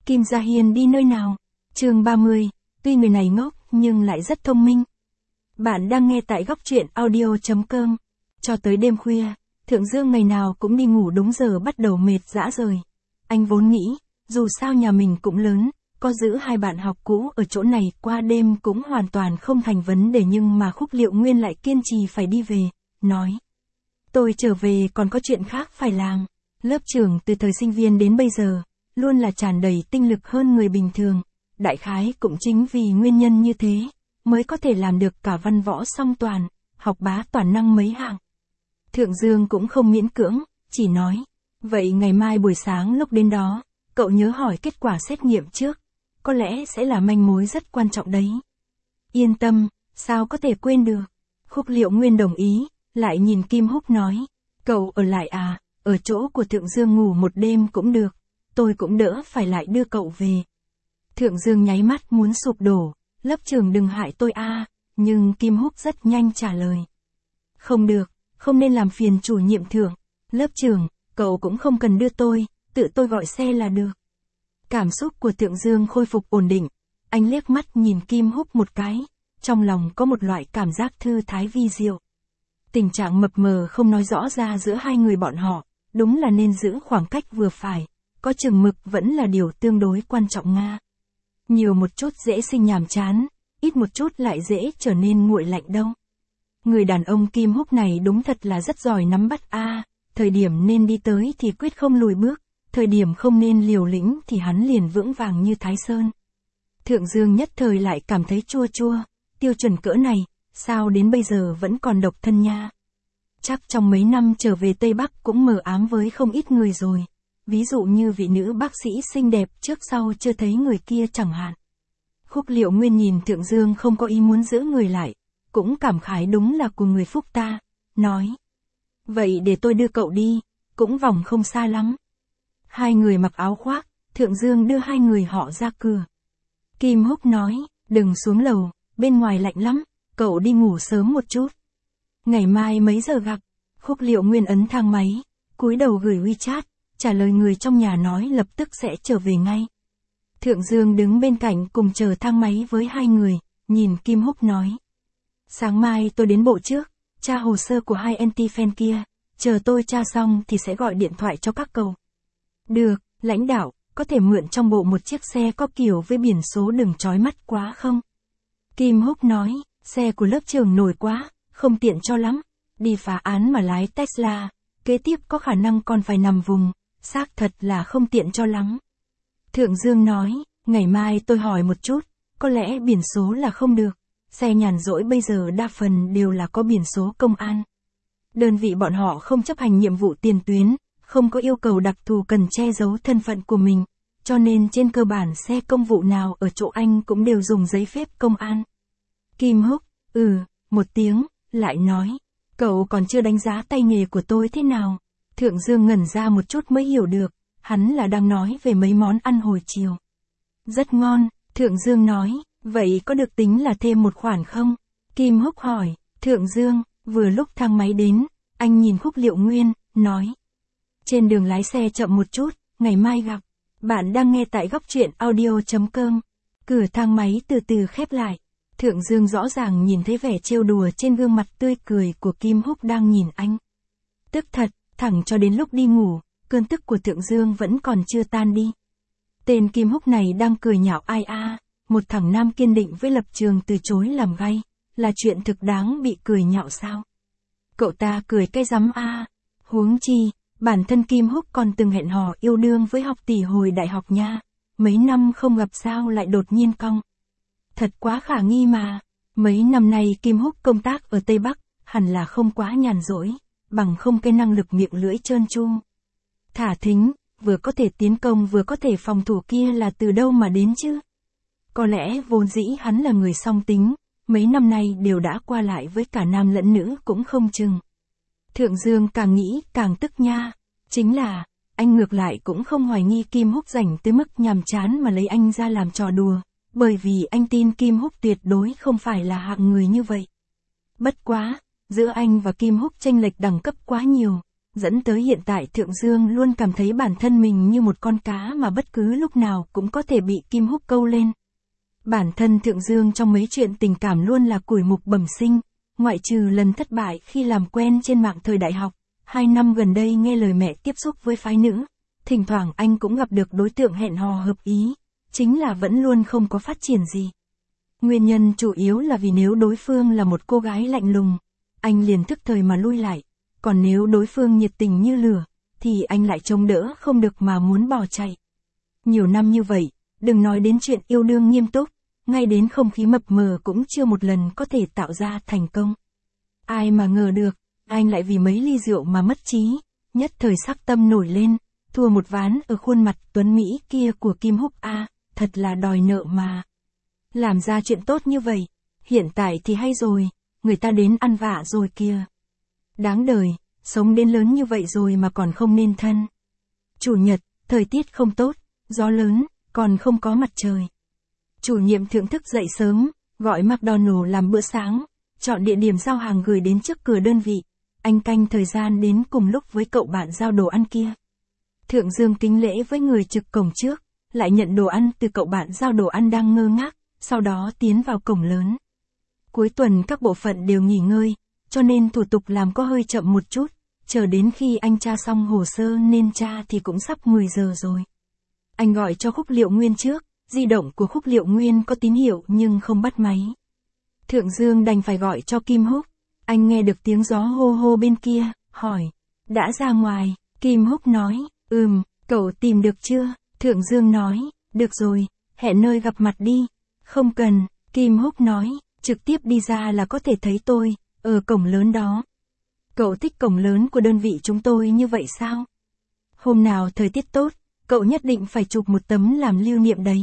Kim Gia Hiên đi nơi nào? Chương 30, tuy người này ngốc nhưng lại rất thông minh. Bạn đang nghe tại góc truyện audio.com. Cho tới đêm khuya, Thượng Dương ngày nào cũng đi ngủ đúng giờ bắt đầu mệt rã rời. Anh vốn nghĩ, dù sao nhà mình cũng lớn, có giữ hai bạn học cũ ở chỗ này qua đêm cũng hoàn toàn không thành vấn đề, nhưng mà Khúc Liệu Nguyên lại kiên trì phải đi về, nói. Tôi trở về còn có chuyện khác phải làm. Lớp trưởng từ thời sinh viên đến bây giờ, luôn là tràn đầy tinh lực hơn người bình thường. Đại khái cũng chính vì nguyên nhân như thế, mới có thể làm được cả văn võ song toàn, học bá toàn năng mấy hạng. Thượng Dương cũng không miễn cưỡng, chỉ nói. Vậy ngày mai buổi sáng lúc đến đó, cậu nhớ hỏi kết quả xét nghiệm trước. Có lẽ sẽ là manh mối rất quan trọng đấy. Yên tâm, sao có thể quên được. Khúc Liệu Nguyên đồng ý, lại nhìn Kim Húc nói. Cậu ở lại à, ở chỗ của Thượng Dương ngủ một đêm cũng được. Tôi cũng đỡ phải lại đưa cậu về. Thượng Dương nháy mắt muốn sụp đổ. Lớp trưởng đừng hại tôi a. Nhưng Kim Húc rất nhanh trả lời. Không được, không nên làm phiền chủ nhiệm Thượng. Lớp trưởng, cậu cũng không cần đưa tôi, tự tôi gọi xe là được. Cảm xúc của Thượng Dương khôi phục ổn định. Anh liếc mắt nhìn Kim Húc một cái. Trong lòng có một loại cảm giác thư thái vi diệu. Tình trạng mập mờ không nói rõ ra giữa hai người bọn họ, đúng là nên giữ khoảng cách vừa phải. Có chừng mực vẫn là điều tương đối quan trọng nga. Nhiều một chút dễ sinh nhàm chán, ít một chút lại dễ trở nên nguội lạnh đâu. Người đàn ông Kim Húc này đúng thật là rất giỏi nắm bắt a. Thời điểm nên đi tới thì quyết không lùi bước, thời điểm không nên liều lĩnh thì hắn liền vững vàng như Thái Sơn. Thượng Dương nhất thời lại cảm thấy chua chua, tiêu chuẩn cỡ này, sao đến bây giờ vẫn còn độc thân nha. Chắc trong mấy năm trở về Tây Bắc cũng mờ ám với không ít người rồi. Ví dụ như vị nữ bác sĩ xinh đẹp trước sau chưa thấy người kia chẳng hạn. Khúc Liệu Nguyên nhìn Thượng Dương không có ý muốn giữ người lại, cũng cảm khái đúng là của người phúc ta, nói. Vậy để tôi đưa cậu đi, cũng vòng không xa lắm. Hai người mặc áo khoác, Thượng Dương đưa hai người họ ra cửa. Kim Húc nói, đừng xuống lầu, bên ngoài lạnh lắm, cậu đi ngủ sớm một chút. Ngày mai mấy giờ gặp? Khúc Liệu Nguyên ấn thang máy, cúi đầu gửi WeChat, trả lời người trong nhà nói lập tức sẽ trở về ngay. Thượng Dương đứng bên cạnh cùng chờ thang máy với hai người, nhìn Kim Húc nói. Sáng mai tôi đến bộ trước, tra hồ sơ của hai anti-fan kia, chờ tôi tra xong thì sẽ gọi điện thoại cho các cậu. Được, lãnh đạo, có thể mượn trong bộ một chiếc xe có kiểu với biển số đừng chói mắt quá không? Kim Húc nói, xe của lớp trưởng nổi quá, không tiện cho lắm, đi phá án mà lái Tesla, kế tiếp có khả năng còn phải nằm vùng, xác thật là không tiện cho lắm. Thượng Dương nói, ngày mai tôi hỏi một chút, có lẽ biển số là không được, xe nhàn rỗi bây giờ đa phần đều là có biển số công an. Đơn vị bọn họ không chấp hành nhiệm vụ tiền tuyến, không có yêu cầu đặc thù cần che giấu thân phận của mình, cho nên trên cơ bản xe công vụ nào ở chỗ anh cũng đều dùng giấy phép công an. Kim Húc, một tiếng, lại nói, cậu còn chưa đánh giá tay nghề của tôi thế nào. Thượng Dương ngẩn ra một chút mới hiểu được, hắn là đang nói về mấy món ăn hồi chiều. Rất ngon, Thượng Dương nói, vậy có được tính là thêm một khoản không? Kim Húc hỏi, Thượng Dương, vừa lúc thang máy đến, anh nhìn Khúc Liệu Nguyên, nói. Trên đường lái xe chậm một chút, ngày mai gặp. Bạn đang nghe tại góc truyện audio.com. Cửa thang máy từ từ khép lại. Thượng Dương rõ ràng nhìn thấy vẻ trêu đùa trên gương mặt tươi cười của Kim Húc đang nhìn anh. Tức thật, thẳng cho đến lúc đi ngủ, cơn tức của Thượng Dương vẫn còn chưa tan đi. Tên Kim Húc này đang cười nhạo ai a, một thằng nam kiên định với lập trường từ chối làm gay, là chuyện thực đáng bị cười nhạo sao? Cậu ta cười cái rắm a, huống chi, bản thân Kim Húc còn từng hẹn hò yêu đương với học tỷ hồi đại học nha, mấy năm không gặp sao lại đột nhiên cong. Thật quá khả nghi mà, mấy năm nay Kim Húc công tác ở Tây Bắc, hẳn là không quá nhàn rỗi, bằng không cái năng lực miệng lưỡi trơn tru. Thả thính, vừa có thể tiến công vừa có thể phòng thủ kia là từ đâu mà đến chứ? Có lẽ vốn dĩ hắn là người song tính, mấy năm nay đều đã qua lại với cả nam lẫn nữ cũng không chừng. Thượng Dương càng nghĩ càng tức nha, chính là, anh ngược lại cũng không hoài nghi Kim Húc rảnh tới mức nhàm chán mà lấy anh ra làm trò đùa, bởi vì anh tin Kim Húc tuyệt đối không phải là hạng người như vậy. Bất quá, giữa anh và Kim Húc chênh lệch đẳng cấp quá nhiều, dẫn tới hiện tại Thượng Dương luôn cảm thấy bản thân mình như một con cá mà bất cứ lúc nào cũng có thể bị Kim Húc câu lên. Bản thân Thượng Dương trong mấy chuyện tình cảm luôn là củi mục bẩm sinh, ngoại trừ lần thất bại khi làm quen trên mạng thời đại học, 2 năm gần đây nghe lời mẹ tiếp xúc với phái nữ, thỉnh thoảng anh cũng gặp được đối tượng hẹn hò hợp ý, chính là vẫn luôn không có phát triển gì. Nguyên nhân chủ yếu là vì nếu đối phương là một cô gái lạnh lùng, anh liền thức thời mà lui lại, còn nếu đối phương nhiệt tình như lửa, thì anh lại chống đỡ không được mà muốn bỏ chạy. Nhiều năm như vậy, đừng nói đến chuyện yêu đương nghiêm túc, ngay đến không khí mập mờ cũng chưa một lần có thể tạo ra thành công. Ai mà ngờ được, anh lại vì mấy ly rượu mà mất trí, nhất thời sắc tâm nổi lên, thua một ván ở khuôn mặt tuấn Mỹ kia của Kim Húc a, thật là đòi nợ mà. Làm ra chuyện tốt như vậy, hiện tại thì hay rồi, người ta đến ăn vạ rồi kìa. Đáng đời, sống đến lớn như vậy rồi mà còn không nên thân. Chủ nhật, thời tiết không tốt, gió lớn, còn không có mặt trời. Chủ nhiệm thượng thức dậy sớm, gọi McDonald làm bữa sáng, chọn địa điểm giao hàng gửi đến trước cửa đơn vị. Anh canh thời gian đến cùng lúc với cậu bạn giao đồ ăn kia. Thượng Dương kính lễ với người trực cổng trước, lại nhận đồ ăn từ cậu bạn giao đồ ăn đang ngơ ngác, sau đó tiến vào cổng lớn. Cuối tuần các bộ phận đều nghỉ ngơi, cho nên thủ tục làm có hơi chậm một chút, chờ đến khi anh tra xong hồ sơ nên tra thì cũng sắp 10 giờ rồi. Anh gọi cho Khúc Liệu Nguyên trước, di động của Khúc Liệu Nguyên có tín hiệu nhưng không bắt máy. Thượng Dương đành phải gọi cho Kim Húc, anh nghe được tiếng gió hô hô bên kia, hỏi, đã ra ngoài, Kim Húc nói, cậu tìm được chưa? Thượng Dương nói, được rồi, hẹn nơi gặp mặt đi. Không cần, Kim Húc nói, trực tiếp đi ra là có thể thấy tôi, ở cổng lớn đó. Cậu thích cổng lớn của đơn vị chúng tôi như vậy sao? Hôm nào thời tiết tốt, cậu nhất định phải chụp một tấm làm lưu niệm đấy.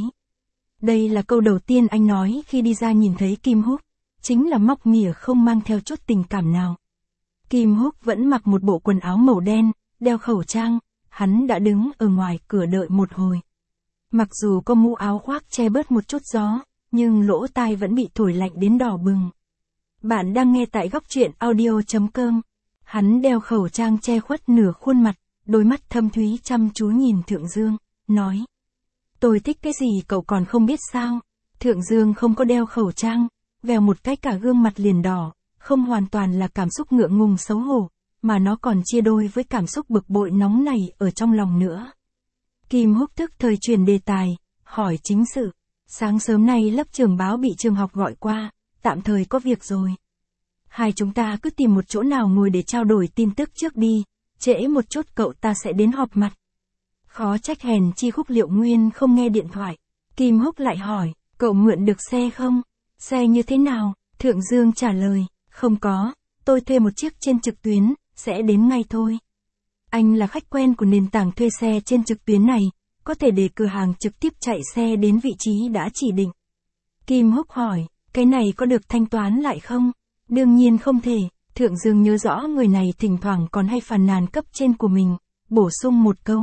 Đây là câu đầu tiên anh nói khi đi ra nhìn thấy Kim Húc, chính là móc mỉa không mang theo chút tình cảm nào. Kim Húc vẫn mặc một bộ quần áo màu đen, đeo khẩu trang, hắn đã đứng ở ngoài cửa đợi một hồi. Mặc dù có mũ áo khoác che bớt một chút gió, nhưng lỗ tai vẫn bị thổi lạnh đến đỏ bừng. Bạn đang nghe tại góc truyện audio.com. Hắn đeo khẩu trang che khuất nửa khuôn mặt, đôi mắt thâm thúy chăm chú nhìn Thượng Dương, nói. Tôi thích cái gì cậu còn không biết sao? Thượng Dương không có đeo khẩu trang, vèo một cái cả gương mặt liền đỏ, không hoàn toàn là cảm xúc ngượng ngùng xấu hổ, mà nó còn chia đôi với cảm xúc bực bội nóng này ở trong lòng nữa. Kim Húc tức thời chuyển đề tài, hỏi chính sự. Sáng sớm nay lớp trưởng báo bị trường học gọi qua, tạm thời có việc rồi. Hai chúng ta cứ tìm một chỗ nào ngồi để trao đổi tin tức trước đi, trễ một chút cậu ta sẽ đến họp mặt. Khó trách hèn chi Khúc Liệu Nguyên không nghe điện thoại. Kim Húc lại hỏi, cậu mượn được xe không? Xe như thế nào? Thượng Dương trả lời, không có, tôi thuê một chiếc trên trực tuyến, sẽ đến ngay thôi. Anh là khách quen của nền tảng thuê xe trên trực tuyến này, có thể để cửa hàng trực tiếp chạy xe đến vị trí đã chỉ định. Kim Húc hỏi, cái này có được thanh toán lại không? Đương nhiên không thể. Thượng Dương nhớ rõ người này thỉnh thoảng còn hay phàn nàn cấp trên của mình, bổ sung một câu.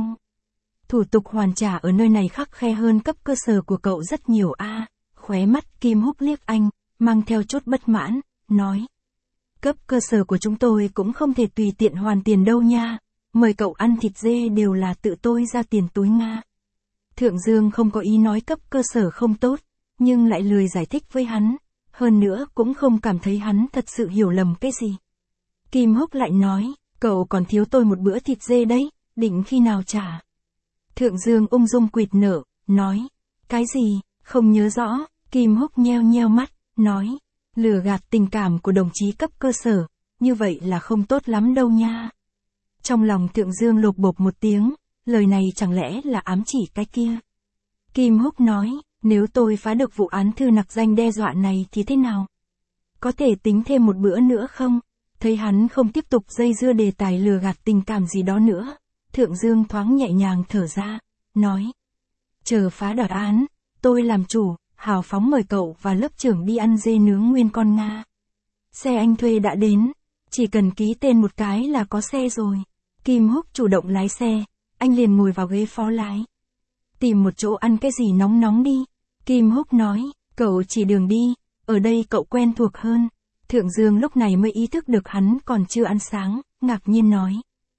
Thủ tục hoàn trả ở nơi này khắt khe hơn cấp cơ sở của cậu rất nhiều a. Khóe mắt Kim Húc liếc anh, mang theo chút bất mãn, nói. Cấp cơ sở của chúng tôi cũng không thể tùy tiện hoàn tiền đâu nha. Mời cậu ăn thịt dê đều là tự tôi ra tiền túi Nga. Thượng Dương không có ý nói cấp cơ sở không tốt, nhưng lại lười giải thích với hắn. Hơn nữa cũng không cảm thấy hắn thật sự hiểu lầm cái gì. Kim Húc lại nói, cậu còn thiếu tôi một bữa thịt dê đấy, định khi nào trả? Thượng Dương ung dung quỵt nở, nói, cái gì, không nhớ rõ. Kim Húc nheo nheo mắt, nói, lừa gạt tình cảm của đồng chí cấp cơ sở, như vậy là không tốt lắm đâu nha. Trong lòng Thượng Dương lột bột một tiếng, lời này chẳng lẽ là ám chỉ cái kia. Kim Húc nói, nếu tôi phá được vụ án thư nặc danh đe dọa này thì thế nào? Có thể tính thêm một bữa nữa không? Thấy hắn không tiếp tục dây dưa đề tài lừa gạt tình cảm gì đó nữa. Thượng Dương thoáng nhẹ nhàng thở ra, nói. Chờ phá đỏ án, tôi làm chủ, hào phóng mời cậu và lớp trưởng đi ăn dê nướng nguyên con Nga. Xe anh thuê đã đến, chỉ cần ký tên một cái là có xe rồi. Kim Húc chủ động lái xe, anh liền ngồi vào ghế phó lái. Tìm một chỗ ăn cái gì nóng nóng đi. Kim Húc nói, cậu chỉ đường đi, ở đây cậu quen thuộc hơn. Thượng Dương lúc này mới ý thức được hắn còn chưa ăn sáng, ngạc nhiên nói.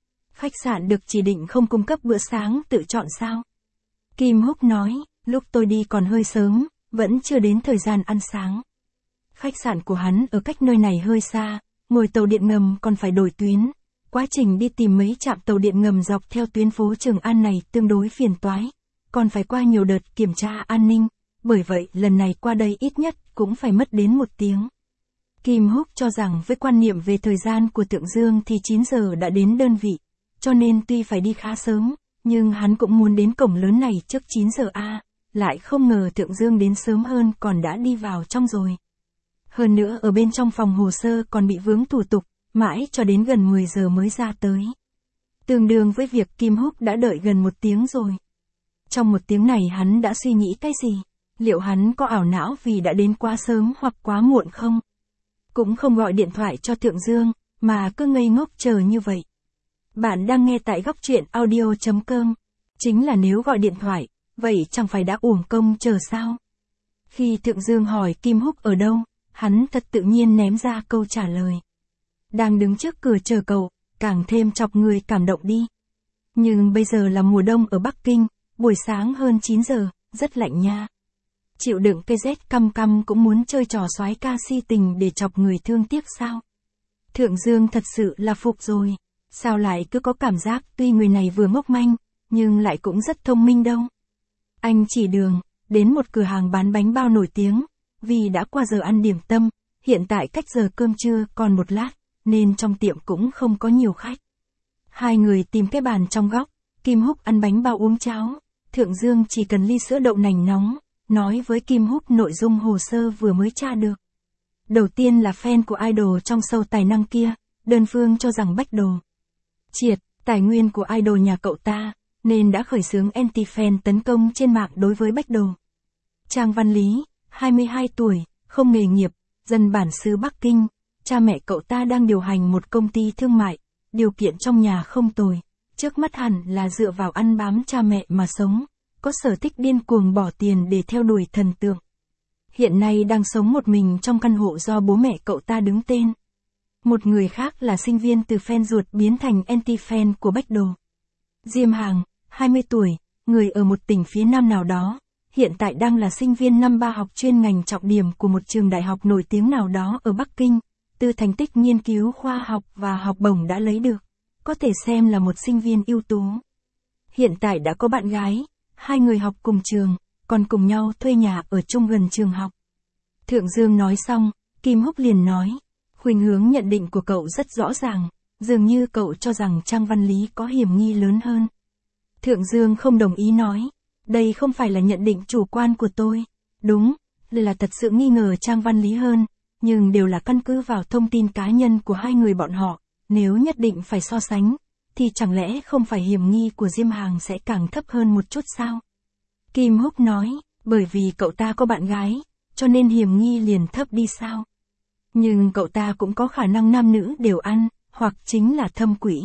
Khách sạn được chỉ định không cung cấp bữa sáng tự chọn sao? Kim Húc nói, lúc tôi đi còn hơi sớm, vẫn chưa đến thời gian ăn sáng. Khách sạn của hắn ở cách nơi này hơi xa, ngồi tàu điện ngầm còn phải đổi tuyến. Quá trình đi tìm mấy trạm tàu điện ngầm dọc theo tuyến phố Trường An này tương đối phiền toái, còn phải qua nhiều đợt kiểm tra an ninh, bởi vậy lần này qua đây ít nhất cũng phải mất đến 1 tiếng. Kim Húc cho rằng với quan niệm về thời gian của Thượng Dương thì 9 giờ đã đến đơn vị, cho nên tuy phải đi khá sớm, nhưng hắn cũng muốn đến cổng lớn này trước 9 giờ lại không ngờ Thượng Dương đến sớm hơn còn đã đi vào trong rồi. Hơn nữa ở bên trong phòng hồ sơ còn bị vướng thủ tục, mãi cho đến gần 10 giờ mới ra tới. Tương đương với việc Kim Húc đã đợi gần 1 tiếng rồi. Trong 1 tiếng này hắn đã suy nghĩ cái gì? Liệu hắn có ảo não vì đã đến quá sớm hoặc quá muộn không? Cũng không gọi điện thoại cho Thượng Dương, mà cứ ngây ngốc chờ như vậy. Bạn đang nghe tại góc truyện audio.com. Chính là nếu gọi điện thoại, vậy chẳng phải đã uổng công chờ sao? Khi Thượng Dương hỏi Kim Húc ở đâu, hắn thật tự nhiên ném ra câu trả lời. Đang đứng trước cửa chờ cậu, càng thêm chọc người cảm động đi. Nhưng bây giờ là mùa đông ở Bắc Kinh, buổi sáng hơn 9 giờ, rất lạnh nha. Chịu đựng cây rét căm căm cũng muốn chơi trò soái ca si tình để chọc người thương tiếc sao? Thượng Dương thật sự là phục rồi. Sao lại cứ có cảm giác tuy người này vừa ngốc manh, nhưng lại cũng rất thông minh đâu. Anh chỉ đường, đến một cửa hàng bán bánh bao nổi tiếng, vì đã qua giờ ăn điểm tâm, hiện tại cách giờ cơm trưa còn 1 lát, nên trong tiệm cũng không có nhiều khách. Hai người tìm cái bàn trong góc, Kim Húc ăn bánh bao uống cháo, Thượng Dương chỉ cần ly sữa đậu nành nóng, nói với Kim Húc nội dung hồ sơ vừa mới tra được. Đầu tiên là fan của idol trong show tài năng kia, đơn phương cho rằng Bách Đồ triệt tài nguyên của idol nhà cậu ta, nên đã khởi xướng anti-fan tấn công trên mạng đối với Bách Đồ. Trang Văn Lý, 22 tuổi, không nghề nghiệp, dân bản xứ Bắc Kinh, cha mẹ cậu ta đang điều hành một công ty thương mại, điều kiện trong nhà không tồi, trước mắt hẳn là dựa vào ăn bám cha mẹ mà sống, có sở thích điên cuồng bỏ tiền để theo đuổi thần tượng. Hiện nay đang sống một mình trong căn hộ do bố mẹ cậu ta đứng tên. Một người khác là sinh viên từ fan ruột biến thành anti-fan của Bách Đồ. Diêm Hàng, 20 tuổi, người ở một tỉnh phía Nam nào đó, hiện tại đang là sinh viên năm 3 học chuyên ngành trọng điểm của một trường đại học nổi tiếng nào đó ở Bắc Kinh, từ thành tích nghiên cứu khoa học và học bổng đã lấy được, có thể xem là một sinh viên ưu tú. Hiện tại đã có bạn gái, 2 người học cùng trường, còn cùng nhau thuê nhà ở chung gần trường học. Thượng Dương nói xong, Kim Húc liền nói, khuynh hướng nhận định của cậu rất rõ ràng, dường như cậu cho rằng Trang Văn Lý có hiểm nghi lớn hơn. Thượng Dương không đồng ý nói, đây không phải là nhận định chủ quan của tôi, đúng, là thật sự nghi ngờ Trang Văn Lý hơn, nhưng đều là căn cứ vào thông tin cá nhân của 2 người bọn họ, nếu nhất định phải so sánh, thì chẳng lẽ không phải hiểm nghi của Diêm Hàng sẽ càng thấp hơn một chút sao? Kim Húc nói, bởi vì cậu ta có bạn gái, cho nên hiểm nghi liền thấp đi sao? Nhưng cậu ta cũng có khả năng nam nữ đều ăn, hoặc chính là thâm quỷ.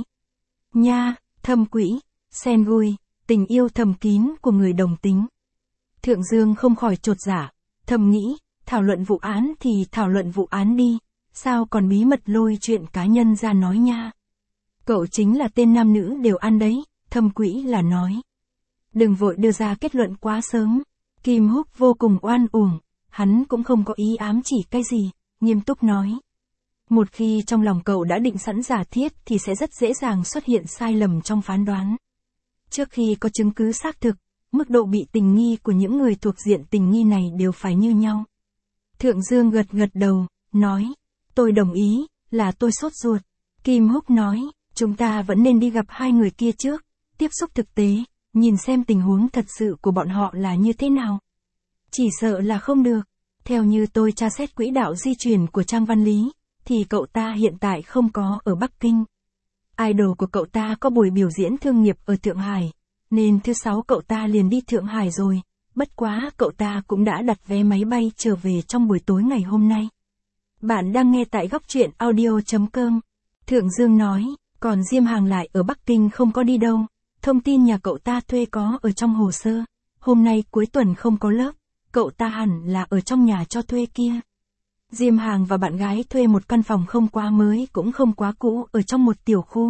Nha, thâm quỷ, sen vui, tình yêu thầm kín của người đồng tính. Thượng Dương không khỏi chột dạ, thầm nghĩ, thảo luận vụ án thì thảo luận vụ án đi, sao còn bí mật lôi chuyện cá nhân ra nói nha. Cậu chính là tên nam nữ đều ăn đấy, thâm quỷ là nói. Đừng vội đưa ra kết luận quá sớm. Kim Húc vô cùng oan uổng, hắn cũng không có ý ám chỉ cái gì, nghiêm túc nói. Một khi trong lòng cậu đã định sẵn giả thiết thì sẽ rất dễ dàng xuất hiện sai lầm trong phán đoán. Trước khi có chứng cứ xác thực, mức độ bị tình nghi của những người thuộc diện tình nghi này đều phải như nhau. Thượng Dương gật gật đầu, nói, tôi đồng ý, là tôi sốt ruột. Kim Húc nói, chúng ta vẫn nên đi gặp 2 người kia trước, tiếp xúc thực tế, nhìn xem tình huống thật sự của bọn họ là như thế nào. Chỉ sợ là không được. Theo như tôi tra xét quỹ đạo di chuyển của Trang Văn Lý, thì cậu ta hiện tại không có ở Bắc Kinh. Idol của cậu ta có buổi biểu diễn thương nghiệp ở Thượng Hải, nên thứ 6 cậu ta liền đi Thượng Hải rồi, bất quá cậu ta cũng đã đặt vé máy bay trở về trong buổi tối ngày hôm nay. Bạn đang nghe tại góc truyện audio.com. Thượng Dương nói, còn Diêm Hàng lại ở Bắc Kinh không có đi đâu, thông tin nhà cậu ta thuê có ở trong hồ sơ, hôm nay cuối tuần không có lớp, cậu ta hẳn là ở trong nhà cho thuê kia. Diêm Hàng và bạn gái thuê một căn phòng không quá mới cũng không quá cũ ở trong một tiểu khu,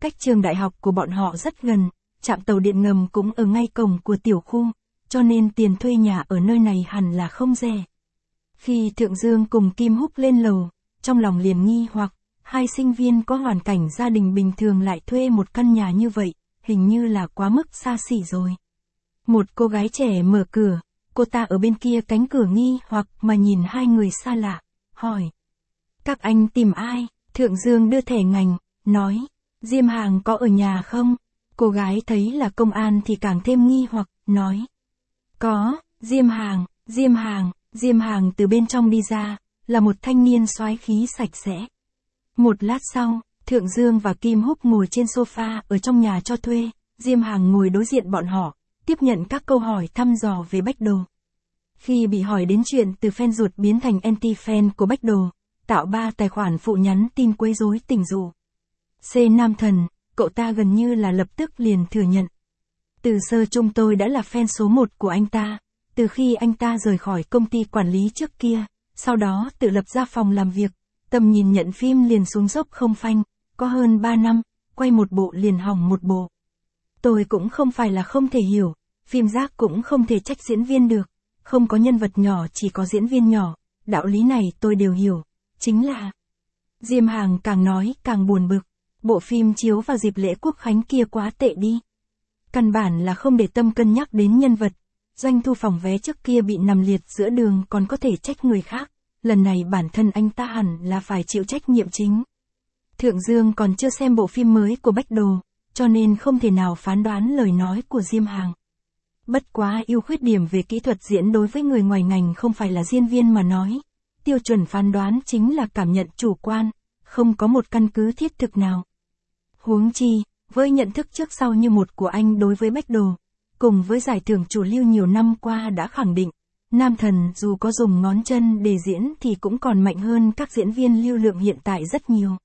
cách trường đại học của bọn họ rất gần, trạm tàu điện ngầm cũng ở ngay cổng của tiểu khu, cho nên tiền thuê nhà ở nơi này hẳn là không rẻ. Khi Thượng Dương cùng Kim Húc lên lầu, trong lòng liền nghi hoặc, hai sinh viên có hoàn cảnh gia đình bình thường lại thuê một căn nhà như vậy, hình như là quá mức xa xỉ rồi. Một cô gái trẻ mở cửa, cô ta ở bên kia cánh cửa nghi hoặc mà nhìn hai người xa lạ, hỏi. Các anh tìm ai? Thượng Dương đưa thẻ ngành, nói, Diêm Hàng có ở nhà không? Cô gái thấy là công an thì càng thêm nghi hoặc, nói. Có, Diêm Hàng từ bên trong đi ra, là một thanh niên soái khí sạch sẽ. Một lát sau, Thượng Dương và Kim Húc ngồi trên sofa ở trong nhà cho thuê, Diêm Hàng ngồi đối diện bọn họ, tiếp nhận các câu hỏi thăm dò về Bách Đồ. Khi bị hỏi đến chuyện từ fan ruột biến thành anti-fan của Bách Đồ, tạo 3 tài khoản phụ nhắn tin quấy rối tình dục. C. Nam Thần, cậu ta gần như là lập tức liền thừa nhận. Từ sơ chung tôi đã là fan số 1 của anh ta, từ khi anh ta rời khỏi công ty quản lý trước kia, sau đó tự lập ra phòng làm việc, tầm nhìn nhận phim liền xuống dốc không phanh, có hơn 3 năm, quay một bộ liền hỏng một bộ. Tôi cũng không phải là không thể hiểu, phim rác cũng không thể trách diễn viên được, không có nhân vật nhỏ chỉ có diễn viên nhỏ, đạo lý này tôi đều hiểu, chính là... Diêm Hàng càng nói càng buồn bực, bộ phim chiếu vào dịp lễ Quốc Khánh kia quá tệ đi. Căn bản là không để tâm cân nhắc đến nhân vật, doanh thu phòng vé trước kia bị nằm liệt giữa đường còn có thể trách người khác, lần này bản thân anh ta hẳn là phải chịu trách nhiệm chính. Thượng Dương còn chưa xem bộ phim mới của Bách Đồ, cho nên không thể nào phán đoán lời nói của Diêm Hàng. Bất quá ưu khuyết điểm về kỹ thuật diễn đối với người ngoài ngành không phải là diễn viên mà nói, tiêu chuẩn phán đoán chính là cảm nhận chủ quan, không có một căn cứ thiết thực nào. Huống chi, với nhận thức trước sau như một của anh đối với Bách Đồ, cùng với giải thưởng chủ lưu nhiều năm qua đã khẳng định, Nam Thần dù có dùng ngón chân để diễn thì cũng còn mạnh hơn các diễn viên lưu lượng hiện tại rất nhiều.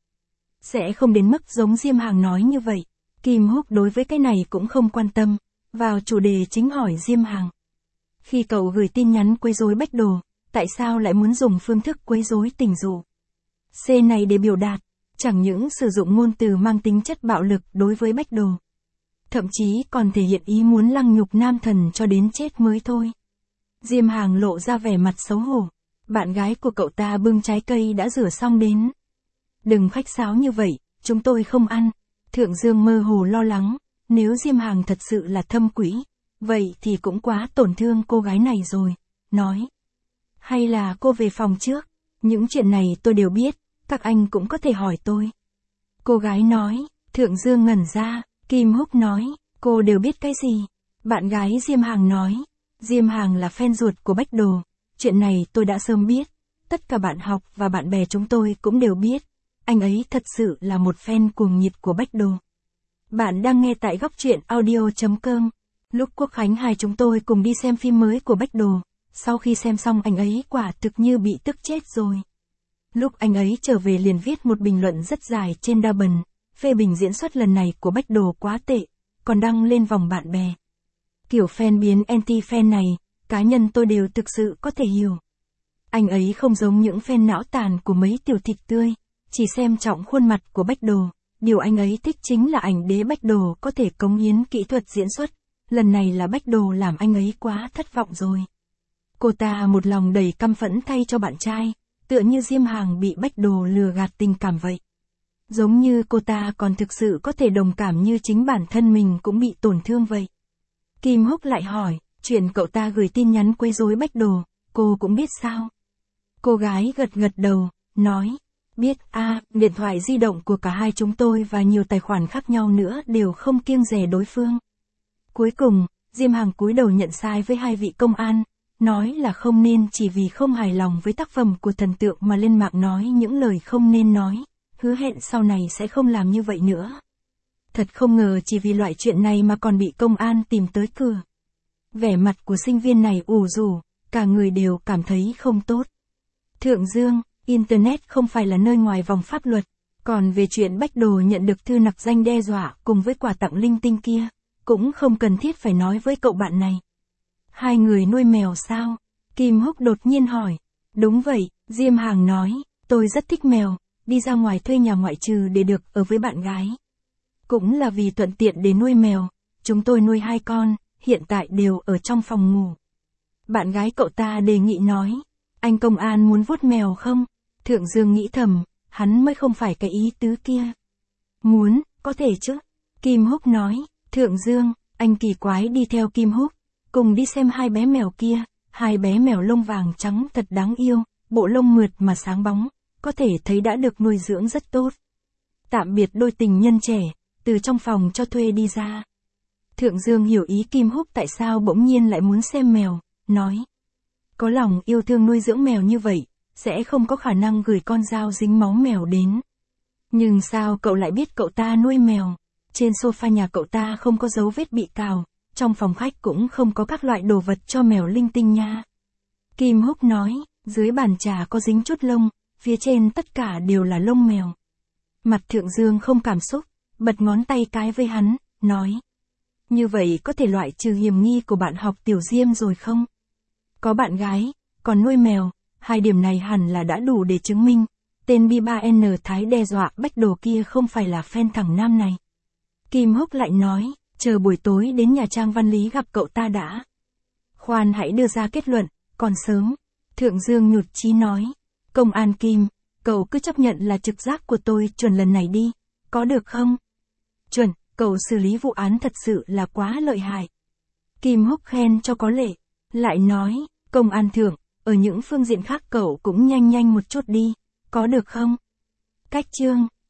Sẽ không đến mức giống Diêm Hàng nói như vậy. Kim Húc đối với cái này cũng không quan tâm, vào chủ đề chính hỏi Diêm Hàng. Khi cậu gửi tin nhắn quấy rối Bách Đồ, tại sao lại muốn dùng phương thức quấy rối tình dục? C này để biểu đạt, chẳng những sử dụng ngôn từ mang tính chất bạo lực đối với Bách Đồ, thậm chí còn thể hiện ý muốn lăng nhục Nam Thần cho đến chết mới thôi. Diêm Hàng lộ ra vẻ mặt xấu hổ, bạn gái của cậu ta bưng trái cây đã rửa xong đến. Đừng khách sáo như vậy, chúng tôi không ăn. Thượng Dương mơ hồ lo lắng, nếu Diêm Hàng thật sự là thâm quỷ, vậy thì cũng quá tổn thương cô gái này rồi, nói. Hay là cô về phòng trước, những chuyện này tôi đều biết, các anh cũng có thể hỏi tôi. Cô gái nói, Thượng Dương ngẩn ra, Kim Húc nói, cô đều biết cái gì? Bạn gái Diêm Hàng nói, Diêm Hàng là fan ruột của Bách Đồ, chuyện này tôi đã sớm biết, tất cả bạn học và bạn bè chúng tôi cũng đều biết. Anh ấy thật sự là một fan cuồng nhiệt của Bách Đồ. Bạn đang nghe tại góc truyện audio.com. Lúc Quốc Khánh 2 chúng tôi cùng đi xem phim mới của Bách Đồ. Sau khi xem xong anh ấy quả thực như bị tức chết rồi. Lúc anh ấy trở về liền viết một bình luận rất dài trên Douban, phê bình diễn xuất lần này của Bách Đồ quá tệ, còn đăng lên vòng bạn bè. Kiểu fan biến anti-fan này, cá nhân tôi đều thực sự có thể hiểu. Anh ấy không giống những fan não tàn của mấy tiểu thịt tươi. Chỉ xem trọng khuôn mặt của Bách Đồ, điều anh ấy thích chính là ảnh đế Bách Đồ có thể cống hiến kỹ thuật diễn xuất, lần này là Bách Đồ làm anh ấy quá thất vọng rồi. Cô ta một lòng đầy căm phẫn thay cho bạn trai, tựa như Diêm Hàng bị Bách Đồ lừa gạt tình cảm vậy. Giống như cô ta còn thực sự có thể đồng cảm như chính bản thân mình cũng bị tổn thương vậy. Kim Húc lại hỏi, chuyện cậu ta gửi tin nhắn quấy rối Bách Đồ, cô cũng biết sao? Cô gái gật gật đầu, nói. Biết, điện thoại di động của cả hai chúng tôi và nhiều tài khoản khác nhau nữa đều không kiêng dè đối phương. Cuối cùng, Diêm Hàng cúi đầu nhận sai với hai vị công an, nói là không nên chỉ vì không hài lòng với tác phẩm của thần tượng mà lên mạng nói những lời không nên nói, hứa hẹn sau này sẽ không làm như vậy nữa. Thật không ngờ chỉ vì loại chuyện này mà còn bị công an tìm tới cửa. Vẻ mặt của sinh viên này ủ rũ, cả người đều cảm thấy không tốt. Thượng Dương, Internet không phải là nơi ngoài vòng pháp luật, còn về chuyện Bách Đồ nhận được thư nặc danh đe dọa cùng với quà tặng linh tinh kia, cũng không cần thiết phải nói với cậu bạn này. Hai người nuôi mèo sao? Kim Húc đột nhiên hỏi. Đúng vậy, Diêm Hàng nói, tôi rất thích mèo, đi ra ngoài thuê nhà ngoại trừ để được ở với bạn gái. Cũng là vì thuận tiện để nuôi mèo, chúng tôi nuôi 2 con, hiện tại đều ở trong phòng ngủ. Bạn gái cậu ta đề nghị nói, anh công an muốn vuốt mèo không? Thượng Dương nghĩ thầm, hắn mới không phải cái ý tứ kia. Muốn, có thể chứ. Kim Húc nói, Thượng Dương, anh kỳ quái đi theo Kim Húc, cùng đi xem 2 bé mèo kia, 2 bé mèo lông vàng trắng thật đáng yêu, bộ lông mượt mà sáng bóng, có thể thấy đã được nuôi dưỡng rất tốt. Tạm biệt đôi tình nhân trẻ, từ trong phòng cho thuê đi ra. Thượng Dương hiểu ý Kim Húc tại sao bỗng nhiên lại muốn xem mèo, nói. Có lòng yêu thương nuôi dưỡng mèo như vậy, sẽ không có khả năng gửi con dao dính máu mèo đến. Nhưng sao cậu lại biết cậu ta nuôi mèo? Trên sofa nhà cậu ta không có dấu vết bị cào, trong phòng khách cũng không có các loại đồ vật cho mèo linh tinh nha. Kim Húc nói, dưới bàn trà có dính chút lông, phía trên tất cả đều là lông mèo. Mặt Thượng Dương không cảm xúc, bật ngón tay cái với hắn, nói. Như vậy có thể loại trừ hiểm nghi của bạn học Tiểu Diêm rồi không? Có bạn gái, còn nuôi mèo, 2 điểm này hẳn là đã đủ để chứng minh. Tên B3N Thái đe dọa Bách Đồ kia không phải là fan thằng nam này. Kim Húc lại nói, chờ buổi tối đến nhà Trang Văn Lý gặp cậu ta đã. Khoan hãy đưa ra kết luận, còn sớm. Thượng Dương nhụt chí nói, công an Kim, cậu cứ chấp nhận là trực giác của tôi chuẩn lần này đi, có được không? Chuẩn, cậu xử lý vụ án thật sự là quá lợi hại. Kim Húc khen cho có lệ, lại nói, công an thượng, ở những phương diện khác cậu cũng nhanh một chút đi, có được không? Cách chương